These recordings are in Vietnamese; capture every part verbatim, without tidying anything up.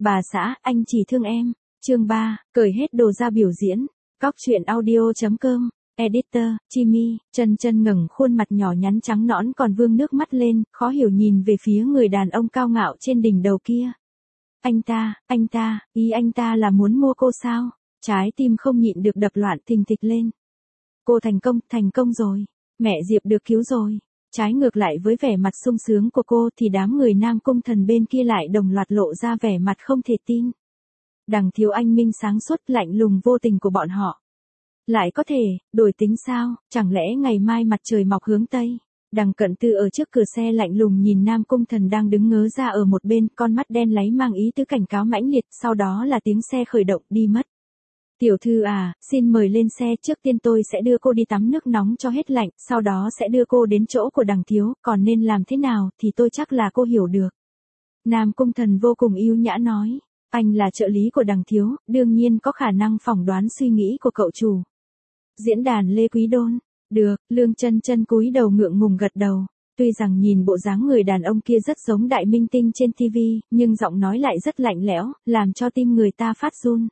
Bà xã, anh chỉ thương em. Chương ba, cởi hết đồ ra biểu diễn. Cóc truyện audio chấm com. Editor, Chimi. Chân Chân ngẩng khuôn mặt nhỏ nhắn trắng nõn còn vương nước mắt lên, khó hiểu nhìn về phía người đàn ông cao ngạo trên đỉnh đầu kia. Anh ta, anh ta, ý anh ta là muốn mua cô sao? Trái tim không nhịn được đập loạn thình thịch lên. Cô thành công, thành công rồi. Mẹ Diệp được cứu rồi. Trái ngược lại với vẻ mặt sung sướng của cô thì đám người Nam Cung Thần bên kia lại đồng loạt lộ ra vẻ mặt không thể tin. Đằng Thiếu Anh minh sáng suốt lạnh lùng vô tình của bọn họ. Lại có thể, đổi tính sao, chẳng lẽ ngày mai mặt trời mọc hướng Tây? Đằng Cận Tư ở trước cửa xe lạnh lùng nhìn Nam Cung Thần đang đứng ngớ ra ở một bên, con mắt đen láy mang ý tứ cảnh cáo mãnh liệt, sau đó là tiếng xe khởi động đi mất. Tiểu thư à, xin mời lên xe, trước tiên tôi sẽ đưa cô đi tắm nước nóng cho hết lạnh, sau đó sẽ đưa cô đến chỗ của đằng thiếu, còn nên làm thế nào thì tôi chắc là cô hiểu được. Nam Cung Thần vô cùng yêu nhã nói, anh là trợ lý của đằng thiếu, đương nhiên có khả năng phỏng đoán suy nghĩ của cậu chủ. Diễn đàn Lê Quý Đôn, được, Lương Chân Chân cúi đầu ngượng ngùng gật đầu. Tuy rằng nhìn bộ dáng người đàn ông kia rất giống đại minh tinh trên ti vi, nhưng giọng nói lại rất lạnh lẽo, làm cho tim người ta phát run.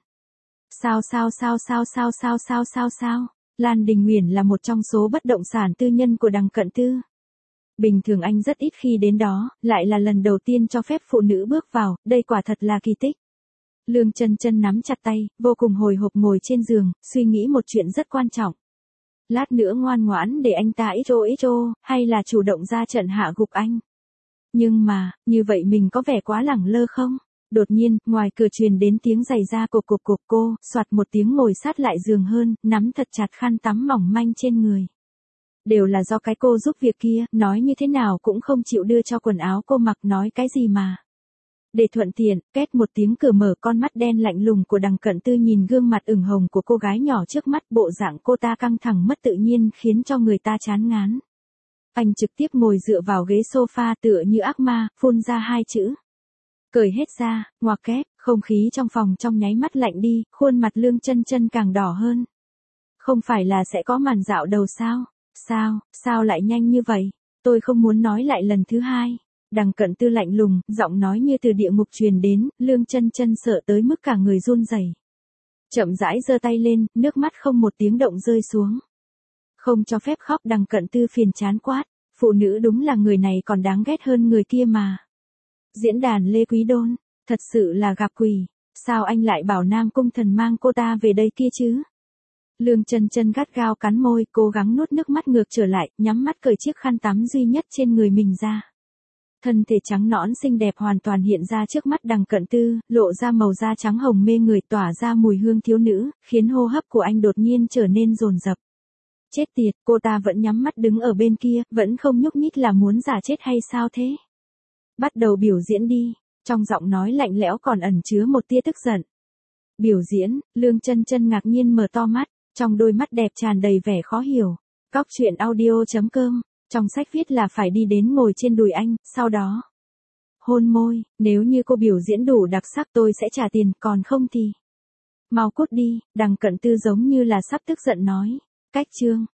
Sao sao sao sao sao sao sao sao sao, Lan Đình Uyển là một trong số bất động sản tư nhân của đằng Cận Tư. Bình thường anh rất ít khi đến đó, lại là lần đầu tiên cho phép phụ nữ bước vào, đây quả thật là kỳ tích. Lương Chân Chân nắm chặt tay, vô cùng hồi hộp ngồi trên giường, suy nghĩ một chuyện rất quan trọng. Lát nữa ngoan ngoãn để anh ta ít ô ít ô, hay là chủ động ra trận hạ gục anh. Nhưng mà, như vậy mình có vẻ quá lẳng lơ không? Đột nhiên, ngoài cửa truyền đến tiếng giày da cộp cộp cộp, cô, soạt một tiếng ngồi sát lại giường hơn, nắm thật chặt khăn tắm mỏng manh trên người. Đều là do cái cô giúp việc kia, nói như thế nào cũng không chịu đưa cho quần áo cô mặc, nói cái gì mà. Để thuận tiện, két một tiếng cửa mở, con mắt đen lạnh lùng của đằng Cận Tư nhìn gương mặt ửng hồng của cô gái nhỏ trước mắt, bộ dạng cô ta căng thẳng mất tự nhiên khiến cho người ta chán ngán. Anh trực tiếp ngồi dựa vào ghế sofa tựa như ác ma, phun ra hai chữ. Cởi hết ra, ngoặc kép, không khí trong phòng trong nháy mắt lạnh đi, khuôn mặt Lương Chân Chân càng đỏ hơn. Không phải là sẽ có màn dạo đầu sao? Sao, sao lại nhanh như vậy? Tôi không muốn nói lại lần thứ hai. Đằng Cận Tư lạnh lùng, giọng nói như từ địa ngục truyền đến, Lương Chân Chân sợ tới mức cả người run rẩy. Chậm rãi giơ tay lên, nước mắt không một tiếng động rơi xuống. Không cho phép khóc, đằng Cận Tư phiền chán quát, phụ nữ đúng là người này còn đáng ghét hơn người kia mà. Diễn đàn Lê Quý Đôn, thật sự là gặp quỷ, sao anh lại bảo Nam Cung Thần mang cô ta về đây kia chứ? Lương Chân Chân gắt gao cắn môi, cố gắng nuốt nước mắt ngược trở lại, nhắm mắt cởi chiếc khăn tắm duy nhất trên người mình ra. Thân thể trắng nõn xinh đẹp hoàn toàn hiện ra trước mắt đằng Cận Tư, lộ ra màu da trắng hồng mê người, tỏa ra mùi hương thiếu nữ, khiến hô hấp của anh đột nhiên trở nên dồn dập. Chết tiệt, cô ta vẫn nhắm mắt đứng ở bên kia, vẫn không nhúc nhích, là muốn giả chết hay sao thế? Bắt đầu biểu diễn đi, trong giọng nói lạnh lẽo còn ẩn chứa một tia tức giận. Biểu diễn, Lương Chân Chân ngạc nhiên mở to mắt, trong đôi mắt đẹp tràn đầy vẻ khó hiểu. Cóc truyện audio chấm com. Trong sách viết là phải đi đến ngồi trên đùi anh, sau đó hôn môi, nếu như cô biểu diễn đủ đặc sắc tôi sẽ trả tiền, còn không thì mau cút đi, đằng Cận Tư giống như là sắp tức giận nói. Cách chương